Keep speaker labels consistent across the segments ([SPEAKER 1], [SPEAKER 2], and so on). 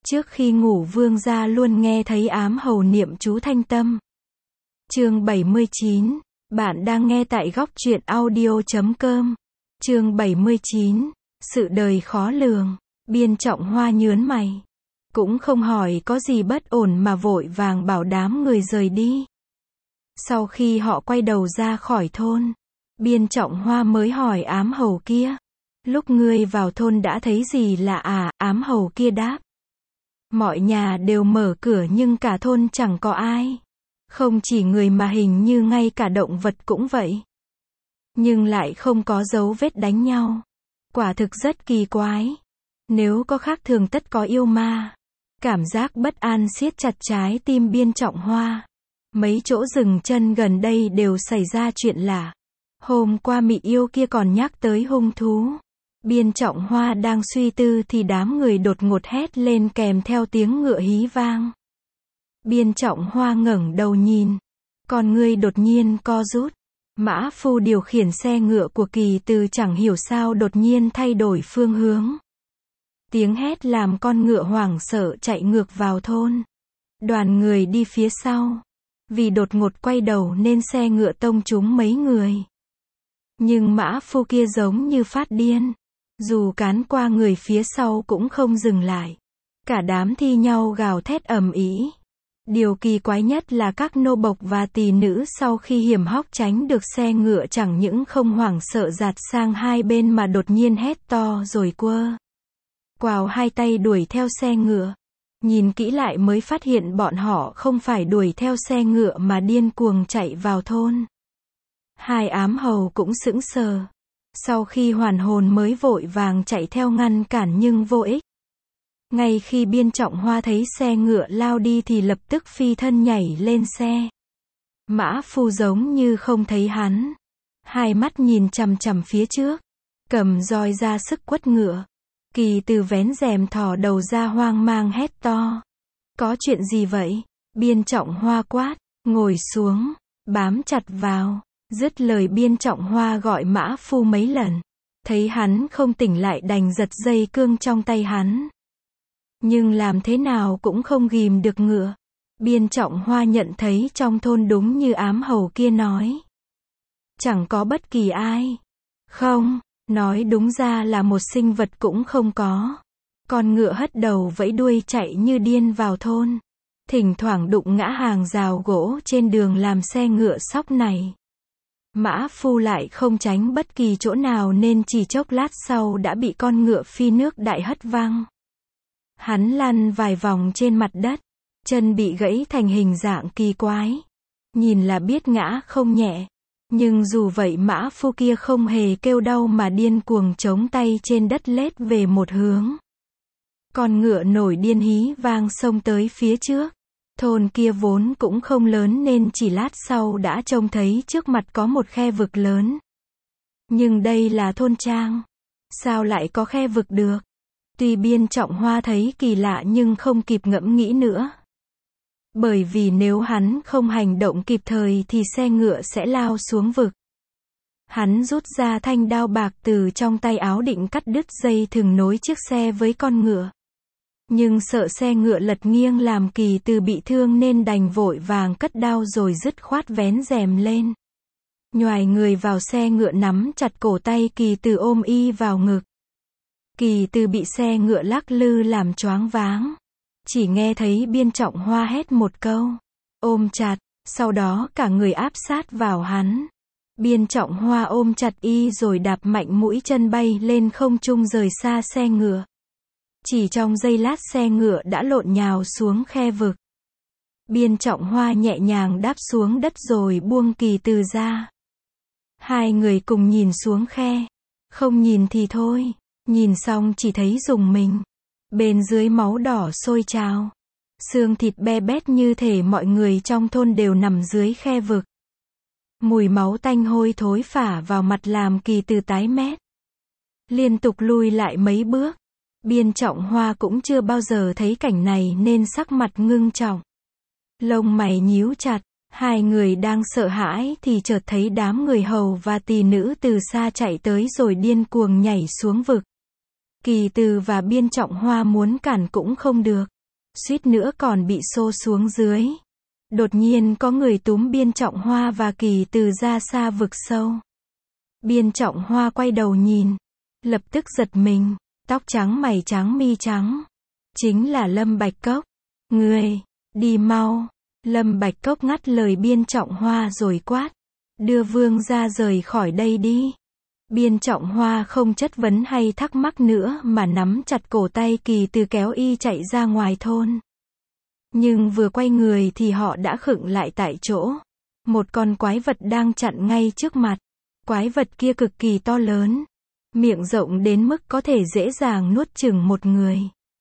[SPEAKER 1] Trước khi ngủ vương gia luôn nghe thấy ám hầu niệm chú thanh tâm. Chương 79. Bạn đang nghe tại góc truyện audio.com. Chương 79. Sự đời khó lường. Biên Trọng Hoa nhớn mày. Cũng không hỏi có gì bất ổn mà vội vàng bảo đám người rời đi. Sau khi họ quay đầu ra khỏi thôn, Biên Trọng Hoa mới hỏi ám hầu kia. Lúc ngươi vào thôn đã thấy gì lạ à? Ám hầu kia đáp. Mọi nhà đều mở cửa nhưng cả thôn chẳng có ai. Không chỉ người mà hình như ngay cả động vật cũng vậy. Nhưng lại không có dấu vết đánh nhau. Quả thực rất kỳ quái. Nếu có khác thường tất có yêu ma. Cảm giác bất an siết chặt trái tim Biên Trọng Hoa. Mấy chỗ dừng chân gần đây đều xảy ra chuyện lạ. Hôm qua mị yêu kia còn nhắc tới hung thú. Biên Trọng Hoa đang suy tư thì đám người đột ngột hét lên kèm theo tiếng ngựa hí vang. Biên Trọng Hoa ngẩng đầu nhìn. Con ngươi đột nhiên co rút. Mã phu điều khiển xe ngựa của Kỳ Từ chẳng hiểu sao đột nhiên thay đổi phương hướng. Tiếng hét làm con ngựa hoảng sợ chạy ngược vào thôn. Đoàn người đi phía sau. Vì đột ngột quay đầu nên xe ngựa tông trúng mấy người. Nhưng mã phu kia giống như phát điên. Dù cán qua người phía sau cũng không dừng lại. Cả đám thi nhau gào thét ầm ĩ. Điều kỳ quái nhất là các nô bộc và tỳ nữ sau khi hiểm hóc tránh được xe ngựa chẳng những không hoảng sợ dạt sang hai bên mà đột nhiên hét to rồi quơ quào hai tay đuổi theo xe ngựa. Nhìn kỹ lại mới phát hiện bọn họ không phải đuổi theo xe ngựa mà điên cuồng chạy vào thôn. Hai ám hầu cũng sững sờ. Sau khi hoàn hồn mới vội vàng chạy theo ngăn cản nhưng vô ích. Ngay khi Biên Trọng Hoa thấy xe ngựa lao đi thì lập tức phi thân nhảy lên xe. Mã phu giống như không thấy hắn. Hai mắt nhìn chằm chằm phía trước. Cầm roi ra sức quất ngựa. Kỳ Từ vén rèm thò đầu ra hoang mang hét to. Có chuyện gì vậy? Biên Trọng Hoa quát. Ngồi xuống. Bám chặt vào. Dứt lời Biên Trọng Hoa gọi mã phu mấy lần. Thấy hắn không tỉnh lại đành giật dây cương trong tay hắn. Nhưng làm thế nào cũng không ghìm được ngựa. Biên Trọng Hoa nhận thấy trong thôn đúng như ám hầu kia nói. Chẳng có bất kỳ ai. Không, nói đúng ra là một sinh vật cũng không có. Con ngựa hất đầu vẫy đuôi chạy như điên vào thôn. Thỉnh thoảng đụng ngã hàng rào gỗ trên đường làm xe ngựa sóc này. Mã phu lại không tránh bất kỳ chỗ nào nên chỉ chốc lát sau đã bị con ngựa phi nước đại hất văng. Hắn lăn vài vòng trên mặt đất, chân bị gãy thành hình dạng kỳ quái. Nhìn là biết ngã không nhẹ. Nhưng dù vậy mã phu kia không hề kêu đau mà điên cuồng chống tay trên đất lết về một hướng. Con ngựa nổi điên hí vang xông tới phía trước. Thôn kia vốn cũng không lớn nên chỉ lát sau đã trông thấy trước mặt có một khe vực lớn. Nhưng đây là thôn trang. Sao lại có khe vực được? Tuy Biên Trọng Hoa thấy kỳ lạ nhưng không kịp ngẫm nghĩ nữa. Bởi vì nếu hắn không hành động kịp thời thì xe ngựa sẽ lao xuống vực. Hắn rút ra thanh đao bạc từ trong tay áo định cắt đứt dây thừng nối chiếc xe với con ngựa. Nhưng sợ xe ngựa lật nghiêng làm Kỳ Từ bị thương nên đành vội vàng cất đao rồi dứt khoát vén rèm lên. Nhoài người vào xe ngựa nắm chặt cổ tay Kỳ Từ ôm y vào ngực. Kỳ Từ bị xe ngựa lắc lư làm choáng váng. Chỉ nghe thấy Biên Trọng Hoa hét một câu. Ôm chặt, sau đó cả người áp sát vào hắn. Biên Trọng Hoa ôm chặt y rồi đạp mạnh mũi chân bay lên không trung rời xa xe ngựa. Chỉ trong giây lát xe ngựa đã lộn nhào xuống khe vực. Biên Trọng Hoa nhẹ nhàng đáp xuống đất rồi buông Kỳ Từ ra. Hai người cùng nhìn xuống khe. Không nhìn thì thôi. Nhìn xong chỉ thấy rùng mình. Bên dưới máu đỏ sôi trào. Xương thịt be bét như thể mọi người trong thôn đều nằm dưới khe vực. Mùi máu tanh hôi thối phả vào mặt làm Kỳ Từ tái mét. Liên tục lui lại mấy bước. Biên Trọng Hoa cũng chưa bao giờ thấy cảnh này nên sắc mặt ngưng trọng. Lông mày nhíu chặt. Hai người đang sợ hãi thì chợt thấy đám người hầu và tỳ nữ từ xa chạy tới rồi điên cuồng nhảy xuống vực. Kỳ Từ và Biên Trọng Hoa muốn cản cũng không được. suýt nữa còn bị xô xuống dưới. Đột nhiên có người túm Biên Trọng Hoa và Kỳ Từ ra xa vực sâu. Biên Trọng Hoa quay đầu nhìn, lập tức giật mình, tóc trắng mày trắng mi trắng. Chính là Lâm Bạch Cốc. Ngươi, đi mau. Lâm Bạch Cốc ngắt lời Biên Trọng Hoa rồi quát. Đưa vương gia rời khỏi đây đi. Biên Trọng Hoa không chất vấn hay thắc mắc nữa mà nắm chặt cổ tay Kỳ Từ kéo y chạy ra ngoài thôn. Nhưng vừa quay người thì họ đã khựng lại tại chỗ. Một con quái vật đang chặn ngay trước mặt. Quái vật kia cực kỳ to lớn. Miệng rộng đến mức có thể dễ dàng nuốt chửng một người.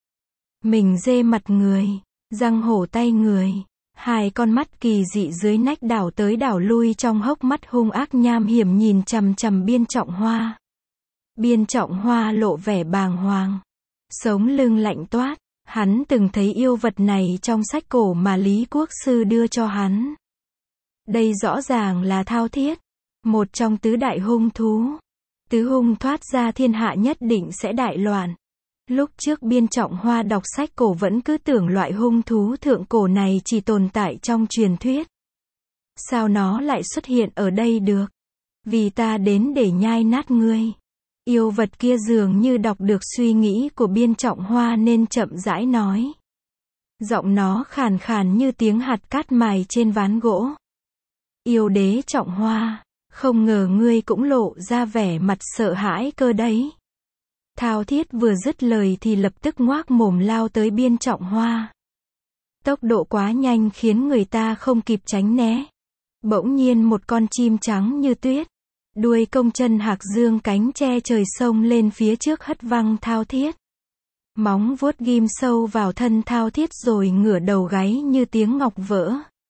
[SPEAKER 1] Mình dê mặt người. Răng hổ tay người. Hai con mắt kỳ dị dưới nách đảo tới đảo lui trong hốc mắt hung ác nham hiểm nhìn chằm chằm Biên Trọng Hoa. Biên Trọng Hoa lộ vẻ bàng hoàng. Sống lưng lạnh toát. Hắn từng thấy yêu vật này trong sách cổ mà Lý Quốc Sư đưa cho hắn. Đây rõ ràng là Thao Thiết, một trong tứ đại hung thú. Tứ hung thoát ra thiên hạ nhất định sẽ đại loạn. Lúc trước Biên Trọng Hoa đọc sách cổ vẫn cứ tưởng loại hung thú thượng cổ này chỉ tồn tại trong truyền thuyết. Sao nó lại xuất hiện ở đây được? Vì ta đến để nhai nát ngươi. Yêu vật kia dường như đọc được suy nghĩ của Biên Trọng Hoa nên chậm rãi nói. Giọng nó khàn khàn như tiếng hạt cát mài trên ván gỗ. Yêu đế Trọng Hoa, không ngờ ngươi cũng lộ ra vẻ mặt sợ hãi cơ đấy. Thao Thiết vừa dứt lời thì lập tức ngoác mồm lao tới Biên Trọng Hoa. Tốc độ quá nhanh khiến người ta không kịp tránh né. Bỗng nhiên một con chim trắng như tuyết, đuôi công chân hạc dương cánh che trời sông lên phía trước hất văng Thao Thiết. Móng vuốt ghim sâu vào thân Thao Thiết rồi ngửa đầu gáy như tiếng ngọc vỡ.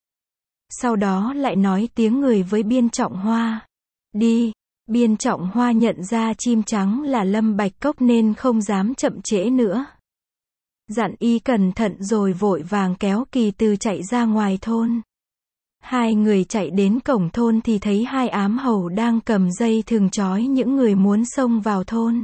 [SPEAKER 1] Sau đó lại nói tiếng người với Biên Trọng Hoa. Đi. Biên Trọng Hoa nhận ra chim trắng là Lâm Bạch Cốc nên không dám chậm trễ nữa. Dặn y cẩn thận rồi vội vàng kéo Kỳ Từ chạy ra ngoài thôn. Hai người chạy đến cổng thôn thì thấy hai ám hầu đang cầm dây thừng trói những người muốn xông vào thôn.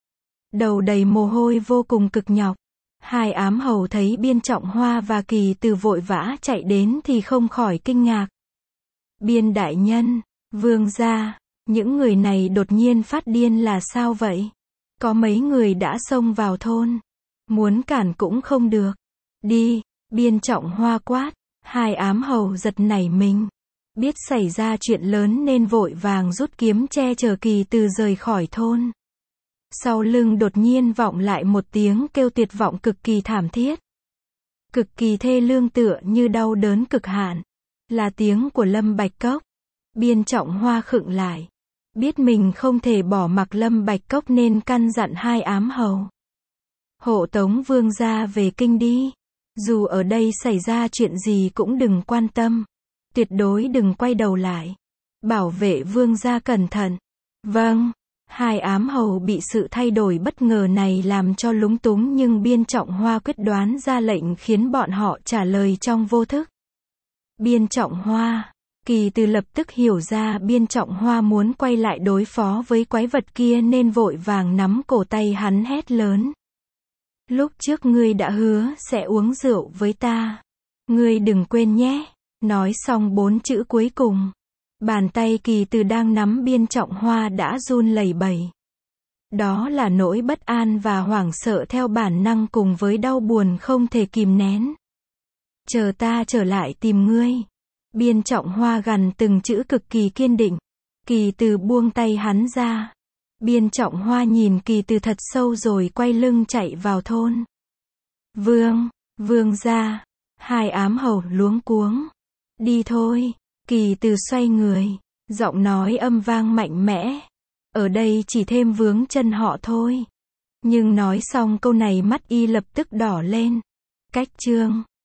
[SPEAKER 1] Đầu đầy mồ hôi vô cùng cực nhọc. Hai ám hầu thấy Biên Trọng Hoa và Kỳ Từ vội vã chạy đến thì không khỏi kinh ngạc. Biên đại nhân, vương gia, những người này đột nhiên phát điên là sao vậy? Có mấy người đã xông vào thôn. Muốn cản cũng không được. Đi, Biên Trọng Hoa quát. Hai ám hầu giật nảy mình. Biết xảy ra chuyện lớn nên vội vàng rút kiếm che chở Kỳ Từ rời khỏi thôn. Sau lưng đột nhiên vọng lại một tiếng kêu tuyệt vọng cực kỳ thảm thiết. Cực kỳ thê lương tựa như đau đớn cực hạn. Là tiếng của Lâm Bạch Cốc. Biên Trọng Hoa khựng lại. Biết mình không thể bỏ mặc Lâm Bạch Cốc nên căn dặn hai ám hầu. Hộ tống vương gia về kinh đi. Dù ở đây xảy ra chuyện gì cũng đừng quan tâm. Tuyệt đối đừng quay đầu lại. Bảo vệ vương gia cẩn thận. Vâng. Hai ám hầu bị sự thay đổi bất ngờ này làm cho lúng túng nhưng Biên Trọng Hoa quyết đoán ra lệnh khiến bọn họ trả lời trong vô thức. Biên Trọng Hoa. Kỳ Từ lập tức hiểu ra Biên Trọng Hoa muốn quay lại đối phó với quái vật kia nên vội vàng nắm cổ tay hắn hét lớn. Lúc trước ngươi đã hứa sẽ uống rượu với ta. Ngươi đừng quên nhé. Nói xong 4 chữ cuối cùng. Bàn tay Kỳ Từ đang nắm Biên Trọng Hoa đã run lẩy bẩy. Đó là nỗi bất an và hoảng sợ theo bản năng cùng với đau buồn không thể kìm nén. Chờ ta trở lại tìm ngươi. Biên Trọng Hoa gằn từng chữ cực kỳ kiên định. Kỳ Từ buông tay hắn ra. Biên Trọng Hoa nhìn Kỳ Từ thật sâu rồi quay lưng chạy vào thôn. Vương gia. Hai ám hầu luống cuống. Đi thôi. Kỳ Từ xoay người. Giọng nói âm vang mạnh mẽ. Ở đây chỉ thêm vướng chân họ thôi. Nhưng nói xong câu này mắt y lập tức đỏ lên. Cách chương